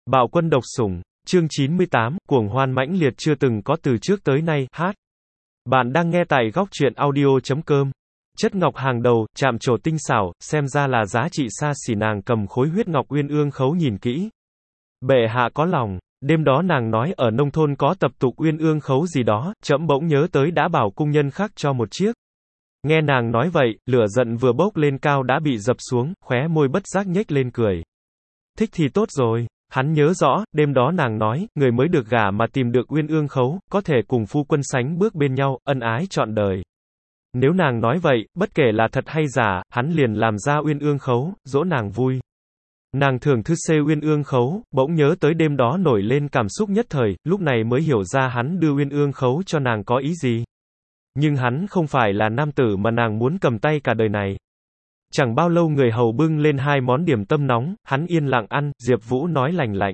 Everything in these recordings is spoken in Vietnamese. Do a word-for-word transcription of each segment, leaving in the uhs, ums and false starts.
Bạo quân độc sủng, chương chín mươi tám, cuồng hoan mãnh liệt chưa từng có từ trước tới nay, hát. Bạn đang nghe tại góc truyện audio.com. Chất ngọc hàng đầu, chạm trổ tinh xảo, xem ra là giá trị xa xỉ. Nàng cầm khối huyết ngọc uyên ương khấu nhìn kỹ. Bệ hạ có lòng, đêm đó nàng nói ở nông thôn có tập tục uyên ương khấu gì đó, trẫm bỗng nhớ tới đã bảo cung nhân khác cho một chiếc. Nghe nàng nói vậy, lửa giận vừa bốc lên cao đã bị dập xuống, khóe môi bất giác nhếch lên cười. Thích thì tốt rồi. Hắn nhớ rõ, đêm đó nàng nói, người mới được gả mà tìm được uyên ương khấu, có thể cùng phu quân sánh bước bên nhau, ân ái trọn đời. Nếu nàng nói vậy, bất kể là thật hay giả, hắn liền làm ra uyên ương khấu, dỗ nàng vui. Nàng thường thư xê uyên ương khấu, bỗng nhớ tới đêm đó nổi lên cảm xúc nhất thời, lúc này mới hiểu ra hắn đưa uyên ương khấu cho nàng có ý gì. Nhưng hắn không phải là nam tử mà nàng muốn cầm tay cả đời này. Chẳng bao lâu người hầu bưng lên hai món điểm tâm nóng, hắn yên lặng ăn, Diệp Vũ nói lành lạnh.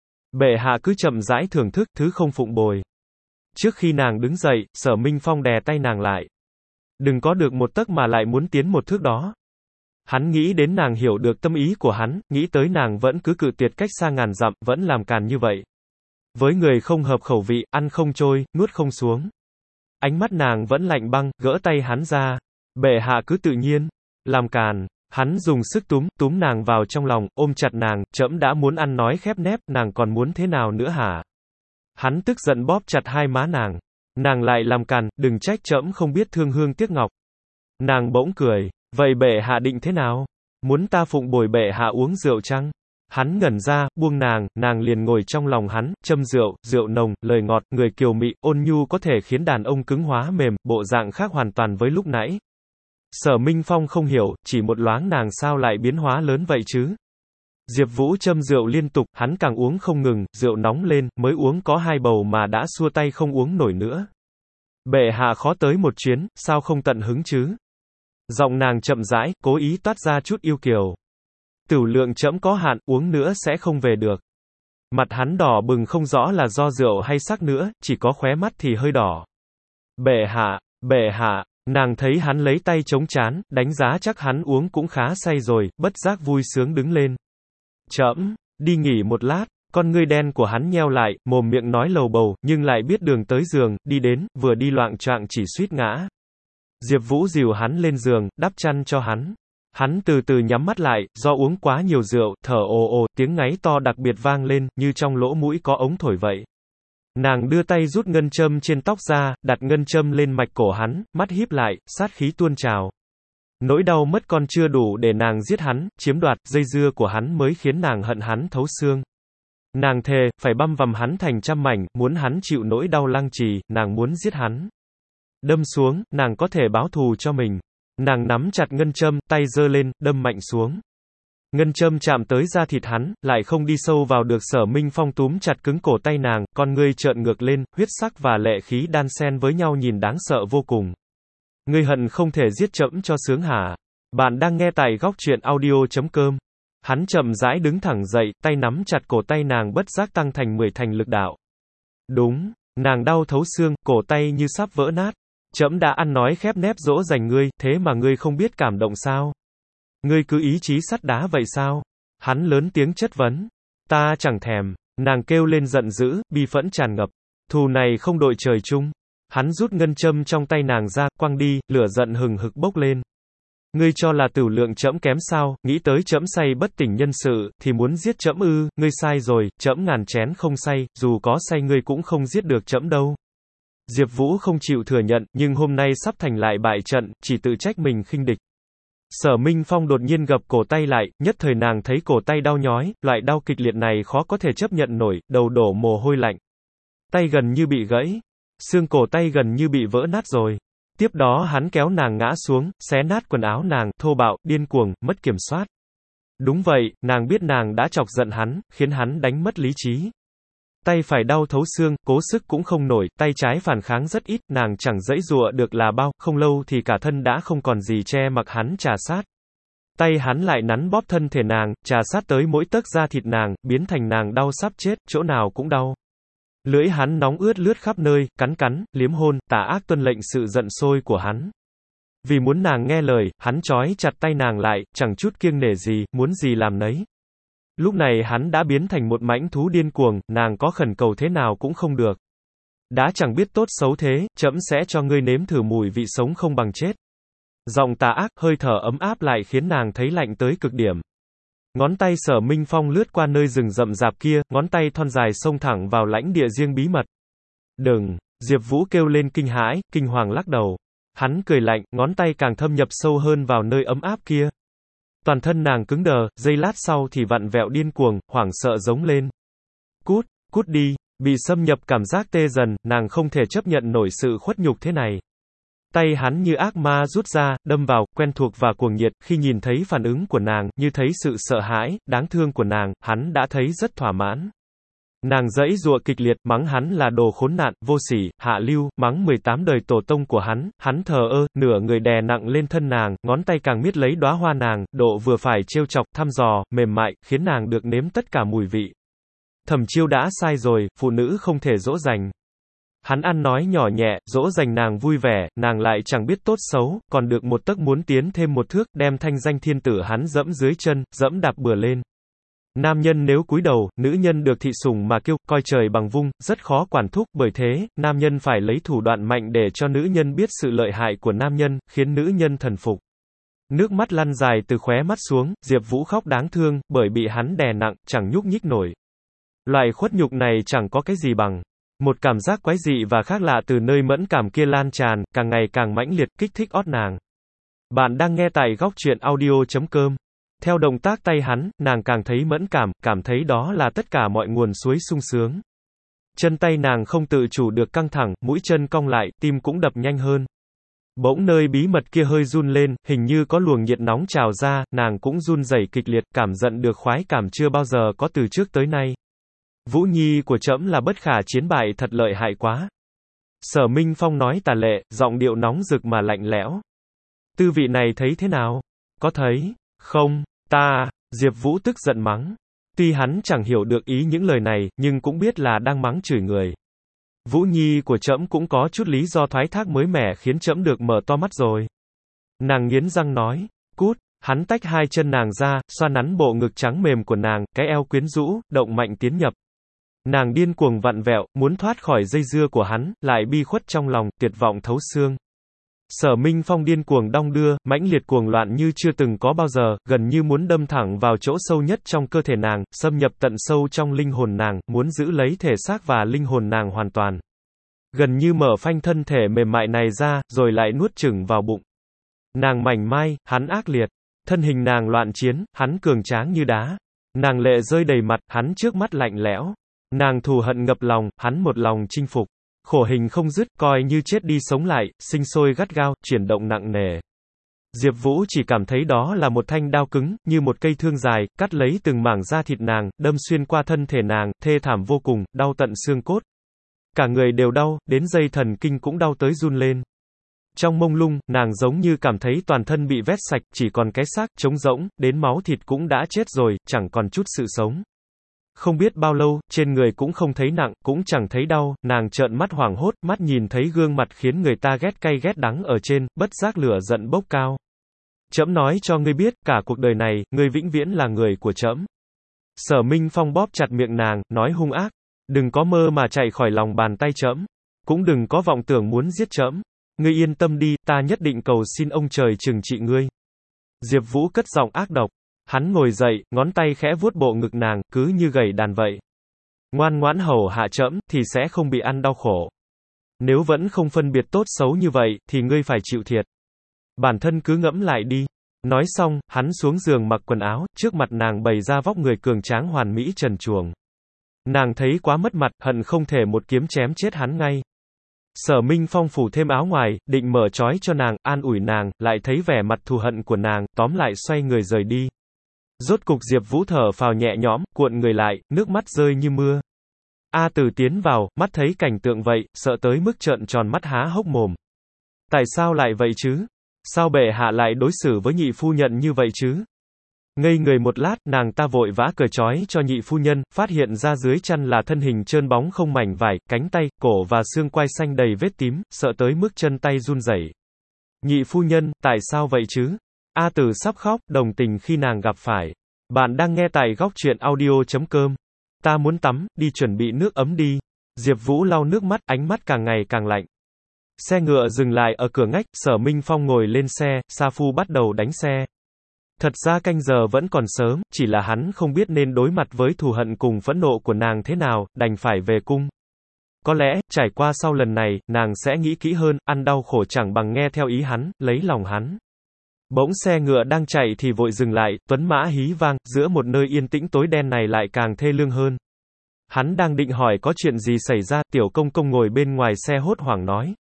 Bệ hạ cứ chậm rãi thưởng thức, thứ không phụng bồi. Trước khi nàng đứng dậy, Sở Minh Phong đè tay nàng lại. Đừng có được một tấc mà lại muốn tiến một thước đó. Hắn nghĩ đến nàng hiểu được tâm ý của hắn, nghĩ tới nàng vẫn cứ cự tuyệt cách xa ngàn dặm, vẫn làm càn như vậy. Với người không hợp khẩu vị, ăn không trôi, nuốt không xuống. Ánh mắt nàng vẫn lạnh băng, gỡ tay hắn ra. Bệ hạ cứ tự nhiên. Làm càn, hắn dùng sức túm, túm nàng vào trong lòng, ôm chặt nàng, trẫm đã muốn ăn nói khép nép, nàng còn muốn thế nào nữa hả? Hắn tức giận bóp chặt hai má nàng. Nàng lại làm càn, đừng trách trẫm không biết thương hương tiếc ngọc. Nàng bỗng cười, vậy bệ hạ định thế nào? Muốn ta phụng bồi bệ hạ uống rượu chăng? Hắn ngẩn ra, buông nàng, nàng liền ngồi trong lòng hắn, châm rượu, rượu nồng, lời ngọt, người kiều mị, ôn nhu có thể khiến đàn ông cứng hóa mềm, bộ dạng khác hoàn toàn với lúc nãy. Sở Minh Phong không hiểu, chỉ một loáng nàng sao lại biến hóa lớn vậy chứ? Diệp Vũ châm rượu liên tục, hắn càng uống không ngừng, rượu nóng lên, mới uống có hai bầu mà đã xua tay không uống nổi nữa. Bệ hạ khó tới một chuyến, sao không tận hứng chứ? Giọng nàng chậm rãi, cố ý toát ra chút yêu kiều. Tửu lượng trẫm có hạn, uống nữa sẽ không về được. Mặt hắn đỏ bừng không rõ là do rượu hay sắc nữa, chỉ có khóe mắt thì hơi đỏ. Bệ hạ, bệ hạ. Nàng thấy hắn lấy tay chống trán, đánh giá chắc hắn uống cũng khá say rồi, bất giác vui sướng đứng lên. Trẫm, đi nghỉ một lát, con ngươi đen của hắn nheo lại, mồm miệng nói lầu bầu, nhưng lại biết đường tới giường, đi đến, vừa đi loạng choạng chỉ suýt ngã. Diệp Vũ dìu hắn lên giường, đắp chăn cho hắn. Hắn từ từ nhắm mắt lại, do uống quá nhiều rượu, thở ồ ồ, tiếng ngáy to đặc biệt vang lên, như trong lỗ mũi có ống thổi vậy. Nàng đưa tay rút ngân châm trên tóc ra, đặt ngân châm lên mạch cổ hắn, mắt híp lại, sát khí tuôn trào. Nỗi đau mất con chưa đủ để nàng giết hắn, chiếm đoạt, dây dưa của hắn mới khiến nàng hận hắn thấu xương. Nàng thề, phải băm vằm hắn thành trăm mảnh, muốn hắn chịu nỗi đau lăng trì, nàng muốn giết hắn. Đâm xuống, nàng có thể báo thù cho mình. Nàng nắm chặt ngân châm, tay giơ lên, đâm mạnh xuống. Ngân châm chạm tới da thịt hắn, lại không đi sâu vào được. Sở Minh Phong túm chặt cứng cổ tay nàng, con ngươi trợn ngược lên, huyết sắc và lệ khí đan xen với nhau nhìn đáng sợ vô cùng. Ngươi hận không thể giết trẫm cho sướng hả? Bạn đang nghe tại góc truyện audio.com. Hắn chậm rãi đứng thẳng dậy, tay nắm chặt cổ tay nàng bất giác tăng thành mười thành lực đạo. Đúng, nàng đau thấu xương, cổ tay như sắp vỡ nát. Trẫm đã ăn nói khép nép dỗ dành ngươi, thế mà ngươi không biết cảm động sao? Ngươi cứ ý chí sắt đá vậy sao? Hắn lớn tiếng chất vấn. Ta chẳng thèm. Nàng kêu lên giận dữ, bi phẫn tràn ngập. Thù này không đội trời chung. Hắn rút ngân châm trong tay nàng ra, quăng đi, lửa giận hừng hực bốc lên. Ngươi cho là tửu lượng trẫm kém sao? Nghĩ tới trẫm say bất tỉnh nhân sự, thì muốn giết trẫm ư? Ngươi sai rồi, trẫm ngàn chén không say, dù có say ngươi cũng không giết được trẫm đâu. Diệp Vũ không chịu thừa nhận, nhưng hôm nay sắp thành lại bại trận, chỉ tự trách mình khinh địch. Sở Minh Phong đột nhiên gập cổ tay lại, nhất thời nàng thấy cổ tay đau nhói, loại đau kịch liệt này khó có thể chấp nhận nổi, đầu đổ mồ hôi lạnh. Tay gần như bị gãy, xương cổ tay gần như bị vỡ nát rồi. Tiếp đó hắn kéo nàng ngã xuống, xé nát quần áo nàng, thô bạo, điên cuồng, mất kiểm soát. Đúng vậy, nàng biết nàng đã chọc giận hắn, khiến hắn đánh mất lý trí. Tay phải đau thấu xương, cố sức cũng không nổi, tay trái phản kháng rất ít, nàng chẳng giãy giụa được là bao, không lâu thì cả thân đã không còn gì che mặc hắn trà sát. Tay hắn lại nắn bóp thân thể nàng, trà sát tới mỗi tấc da thịt nàng, biến thành nàng đau sắp chết, chỗ nào cũng đau. Lưỡi hắn nóng ướt lướt khắp nơi, cắn cắn, liếm hôn, tà ác tuân lệnh sự giận sôi của hắn. Vì muốn nàng nghe lời, hắn trói chặt tay nàng lại, chẳng chút kiêng nể gì, muốn gì làm nấy. Lúc này hắn đã biến thành một mãnh thú điên cuồng, nàng có khẩn cầu thế nào cũng không được. Đã chẳng biết tốt xấu thế, trẫm sẽ cho ngươi nếm thử mùi vị sống không bằng chết. Giọng tà ác, hơi thở ấm áp lại khiến nàng thấy lạnh tới cực điểm. Ngón tay Sở Minh Phong lướt qua nơi rừng rậm rạp kia, ngón tay thon dài xông thẳng vào lãnh địa riêng bí mật. Đừng, Diệp Vũ kêu lên kinh hãi, kinh hoàng lắc đầu. Hắn cười lạnh, ngón tay càng thâm nhập sâu hơn vào nơi ấm áp kia. Toàn thân nàng cứng đờ, giây lát sau thì vặn vẹo điên cuồng, hoảng sợ giống lên. Cút, cút đi, bị xâm nhập cảm giác tê dần, nàng không thể chấp nhận nổi sự khuất nhục thế này. Tay hắn như ác ma rút ra, đâm vào, quen thuộc và cuồng nhiệt, khi nhìn thấy phản ứng của nàng, như thấy sự sợ hãi, đáng thương của nàng, hắn đã thấy rất thỏa mãn. Nàng giãy giụa kịch liệt, mắng hắn là đồ khốn nạn, vô sỉ, hạ lưu, mắng mười tám đời tổ tông của hắn, hắn thờ ơ, nửa người đè nặng lên thân nàng, ngón tay càng miết lấy đóa hoa nàng, độ vừa phải trêu chọc, thăm dò, mềm mại, khiến nàng được nếm tất cả mùi vị. Thẩm Chiêu đã sai rồi, phụ nữ không thể dỗ dành. Hắn ăn nói nhỏ nhẹ, dỗ dành nàng vui vẻ, nàng lại chẳng biết tốt xấu, còn được một tấc muốn tiến thêm một thước, đem thanh danh thiên tử hắn dẫm dưới chân, dẫm đạp bừa lên. Nam nhân nếu cúi đầu, nữ nhân được thị sủng mà kêu, coi trời bằng vung, rất khó quản thúc, bởi thế, nam nhân phải lấy thủ đoạn mạnh để cho nữ nhân biết sự lợi hại của nam nhân, khiến nữ nhân thần phục. Nước mắt lăn dài từ khóe mắt xuống, Diệp Vũ khóc đáng thương, bởi bị hắn đè nặng, chẳng nhúc nhích nổi. Loại khuất nhục này chẳng có cái gì bằng. Một cảm giác quái dị và khác lạ từ nơi mẫn cảm kia lan tràn, càng ngày càng mãnh liệt, kích thích ót nàng. Bạn đang nghe tại góc truyện audio chấm com. Theo động tác tay hắn, nàng càng thấy mẫn cảm, cảm thấy đó là tất cả mọi nguồn suối sung sướng. Chân tay nàng không tự chủ được căng thẳng, mũi chân cong lại, tim cũng đập nhanh hơn. Bỗng nơi bí mật kia hơi run lên, hình như có luồng nhiệt nóng trào ra, nàng cũng run rẩy kịch liệt, cảm nhận được khoái cảm chưa bao giờ có từ trước tới nay. Vũ nhi của trẫm là bất khả chiến bại, thật lợi hại quá. Sở Minh Phong nói tà lệ, giọng điệu nóng rực mà lạnh lẽo. Tư vị này thấy thế nào? Có thấy? Không, ta, Diệp Vũ tức giận mắng. Tuy hắn chẳng hiểu được ý những lời này, nhưng cũng biết là đang mắng chửi người. Vũ nhi của trẫm cũng có chút lý do thoái thác mới mẻ khiến trẫm được mở to mắt rồi. Nàng nghiến răng nói, cút, hắn tách hai chân nàng ra, xoa nắn bộ ngực trắng mềm của nàng, cái eo quyến rũ, động mạnh tiến nhập. Nàng điên cuồng vặn vẹo, muốn thoát khỏi dây dưa của hắn, lại bi khuất trong lòng, tuyệt vọng thấu xương. Sở Minh Phong điên cuồng đong đưa, mãnh liệt cuồng loạn như chưa từng có bao giờ, gần như muốn đâm thẳng vào chỗ sâu nhất trong cơ thể nàng, xâm nhập tận sâu trong linh hồn nàng, muốn giữ lấy thể xác và linh hồn nàng hoàn toàn. Gần như mở phanh thân thể mềm mại này ra, rồi lại nuốt chửng vào bụng. Nàng mảnh mai, hắn ác liệt. Thân hình nàng loạn chiến, hắn cường tráng như đá. Nàng lệ rơi đầy mặt, hắn trước mắt lạnh lẽo. Nàng thù hận ngập lòng, hắn một lòng chinh phục. Khổ hình không dứt, coi như chết đi sống lại, sinh sôi gắt gao, chuyển động nặng nề. Diệp Vũ chỉ cảm thấy đó là một thanh đao cứng, như một cây thương dài, cắt lấy từng mảng da thịt nàng, đâm xuyên qua thân thể nàng, thê thảm vô cùng, đau tận xương cốt. Cả người đều đau, đến dây thần kinh cũng đau tới run lên. Trong mông lung, nàng giống như cảm thấy toàn thân bị vét sạch, chỉ còn cái xác, trống rỗng, đến máu thịt cũng đã chết rồi, chẳng còn chút sự sống. Không biết bao lâu, trên người cũng không thấy nặng, cũng chẳng thấy đau, nàng trợn mắt hoảng hốt, mắt nhìn thấy gương mặt khiến người ta ghét cay ghét đắng ở trên, bất giác lửa giận bốc cao. Trẫm nói cho ngươi biết, cả cuộc đời này, ngươi vĩnh viễn là người của trẫm. Sở Minh Phong bóp chặt miệng nàng, nói hung ác, đừng có mơ mà chạy khỏi lòng bàn tay trẫm, cũng đừng có vọng tưởng muốn giết trẫm. Ngươi yên tâm đi, ta nhất định cầu xin ông trời trừng trị ngươi. Diệp Vũ cất giọng ác độc. Hắn ngồi dậy, ngón tay khẽ vuốt bộ ngực nàng, cứ như gảy đàn vậy. Ngoan ngoãn hầu hạ trẫm, thì sẽ không bị ăn đau khổ. Nếu vẫn không phân biệt tốt xấu như vậy, thì ngươi phải chịu thiệt. Bản thân cứ ngẫm lại đi. Nói xong, hắn xuống giường mặc quần áo, trước mặt nàng bày ra vóc người cường tráng hoàn mỹ trần truồng. Nàng thấy quá mất mặt, hận không thể một kiếm chém chết hắn ngay. Sở Minh Phong phủ thêm áo ngoài, định mở trói cho nàng, an ủi nàng, lại thấy vẻ mặt thù hận của nàng, tóm lại xoay người rời đi. Rốt cục Diệp Vũ thở phào nhẹ nhõm, cuộn người lại, nước mắt rơi như mưa. A Tử tiến vào, mắt thấy cảnh tượng vậy, sợ tới mức trợn tròn mắt há hốc mồm. Tại sao lại vậy chứ? Sao bệ hạ lại đối xử với nhị phu nhân như vậy chứ? Ngây người một lát, nàng ta vội vã cởi trói cho nhị phu nhân, phát hiện ra dưới chăn là thân hình trơn bóng không mảnh vải, cánh tay, cổ và xương quai xanh đầy vết tím, sợ tới mức chân tay run rẩy. Nhị phu nhân, tại sao vậy chứ? A Tử sắp khóc, đồng tình khi nàng gặp phải Bạn đang nghe tại góc truyện audio chấm com. Ta muốn tắm, đi chuẩn bị nước ấm đi. Diệp Vũ lau nước mắt, ánh mắt càng ngày càng lạnh. Xe ngựa dừng lại ở cửa ngách, Sở Minh Phong ngồi lên xe, Sa Phu bắt đầu đánh xe. Thật ra canh giờ vẫn còn sớm, chỉ là hắn không biết nên đối mặt với thù hận cùng phẫn nộ của nàng thế nào, đành phải về cung. Có lẽ, trải qua sau lần này, nàng sẽ nghĩ kỹ hơn, ăn đau khổ chẳng bằng nghe theo ý hắn, lấy lòng hắn. Bỗng xe ngựa đang chạy thì vội dừng lại, tuấn mã hí vang, giữa một nơi yên tĩnh tối đen này lại càng thê lương hơn. Hắn đang định hỏi có chuyện gì xảy ra, Tiểu Công Công ngồi bên ngoài xe hốt hoảng nói.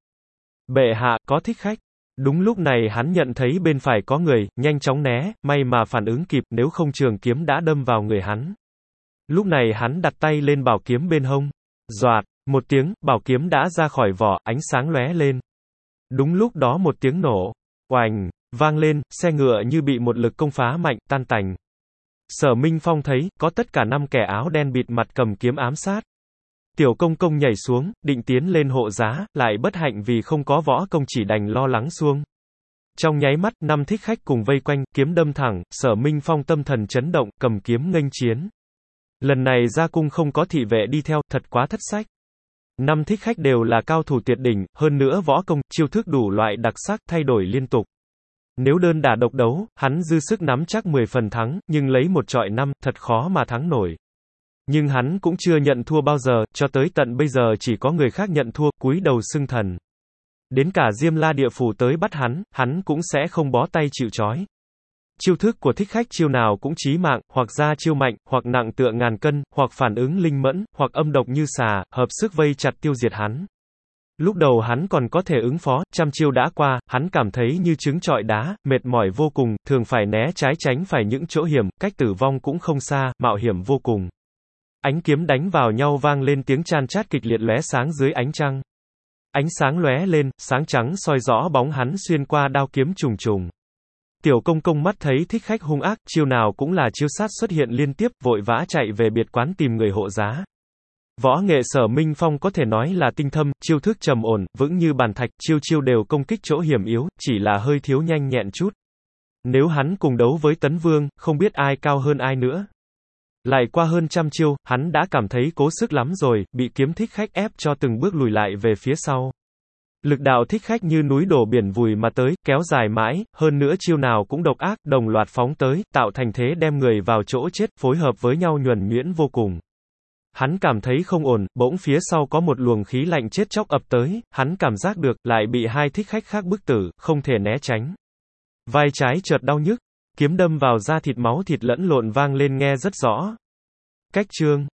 Bệ hạ, có thích khách. Đúng lúc này hắn nhận thấy bên phải có người, nhanh chóng né, may mà phản ứng kịp, nếu không trường kiếm đã đâm vào người hắn. Lúc này hắn đặt tay lên bảo kiếm bên hông. Doạt, một tiếng, bảo kiếm đã ra khỏi vỏ, ánh sáng lóe lên. Đúng lúc đó một tiếng nổ. Oành, vang lên, xe ngựa như bị một lực công phá mạnh, tan tành. Sở Minh Phong thấy, có tất cả năm kẻ áo đen bịt mặt cầm kiếm ám sát. Tiểu Công Công nhảy xuống, định tiến lên hộ giá, lại bất hạnh vì không có võ công chỉ đành lo lắng xuông. Trong nháy mắt, năm thích khách cùng vây quanh, kiếm đâm thẳng, Sở Minh Phong tâm thần chấn động, cầm kiếm nghênh chiến. Lần này ra cung không có thị vệ đi theo, thật quá thất sách. Năm thích khách đều là cao thủ tuyệt đỉnh, hơn nữa võ công, chiêu thức đủ loại đặc sắc, thay đổi liên tục. Nếu đơn đả độc đấu, hắn dư sức nắm chắc mười phần thắng, nhưng lấy một trọi năm, thật khó mà thắng nổi. Nhưng hắn cũng chưa nhận thua bao giờ, cho tới tận bây giờ chỉ có người khác nhận thua, cúi đầu xưng thần. Đến cả Diêm La Địa Phủ tới bắt hắn, hắn cũng sẽ không bó tay chịu trói. Chiêu thức của thích khách chiêu nào cũng chí mạng, hoặc ra chiêu mạnh, hoặc nặng tựa ngàn cân, hoặc phản ứng linh mẫn, hoặc âm độc như xà, hợp sức vây chặt tiêu diệt hắn. Lúc đầu hắn còn có thể ứng phó, trăm chiêu đã qua, hắn cảm thấy như trứng trọi đá, mệt mỏi vô cùng, thường phải né trái tránh phải những chỗ hiểm, cách tử vong cũng không xa, mạo hiểm vô cùng. Ánh kiếm đánh vào nhau vang lên tiếng chan chát kịch liệt lóe sáng dưới ánh trăng. Ánh sáng lóe lên, sáng trắng soi rõ bóng hắn xuyên qua đao kiếm trùng trùng. Tiểu Công Công mắt thấy thích khách hung ác, chiêu nào cũng là chiêu sát xuất hiện liên tiếp, vội vã chạy về biệt quán tìm người hộ giá. Võ nghệ Sở Minh Phong có thể nói là tinh thâm, chiêu thức trầm ổn, vững như bàn thạch, chiêu chiêu đều công kích chỗ hiểm yếu, chỉ là hơi thiếu nhanh nhẹn chút. Nếu hắn cùng đấu với Tấn Vương, không biết ai cao hơn ai nữa. Lại qua hơn trăm chiêu, hắn đã cảm thấy cố sức lắm rồi, bị kiếm thích khách ép cho từng bước lùi lại về phía sau. Lực đạo thích khách như núi đổ biển vùi mà tới, kéo dài mãi, hơn nữa chiêu nào cũng độc ác, đồng loạt phóng tới, tạo thành thế đem người vào chỗ chết, phối hợp với nhau nhuần nhuyễn vô cùng. Hắn cảm thấy không ổn, bỗng phía sau có một luồng khí lạnh chết chóc ập tới, hắn cảm giác được, lại bị hai thích khách khác bức tử, không thể né tránh. Vai trái chợt đau nhức, kiếm đâm vào da thịt máu thịt lẫn lộn vang lên nghe rất rõ. Cách chương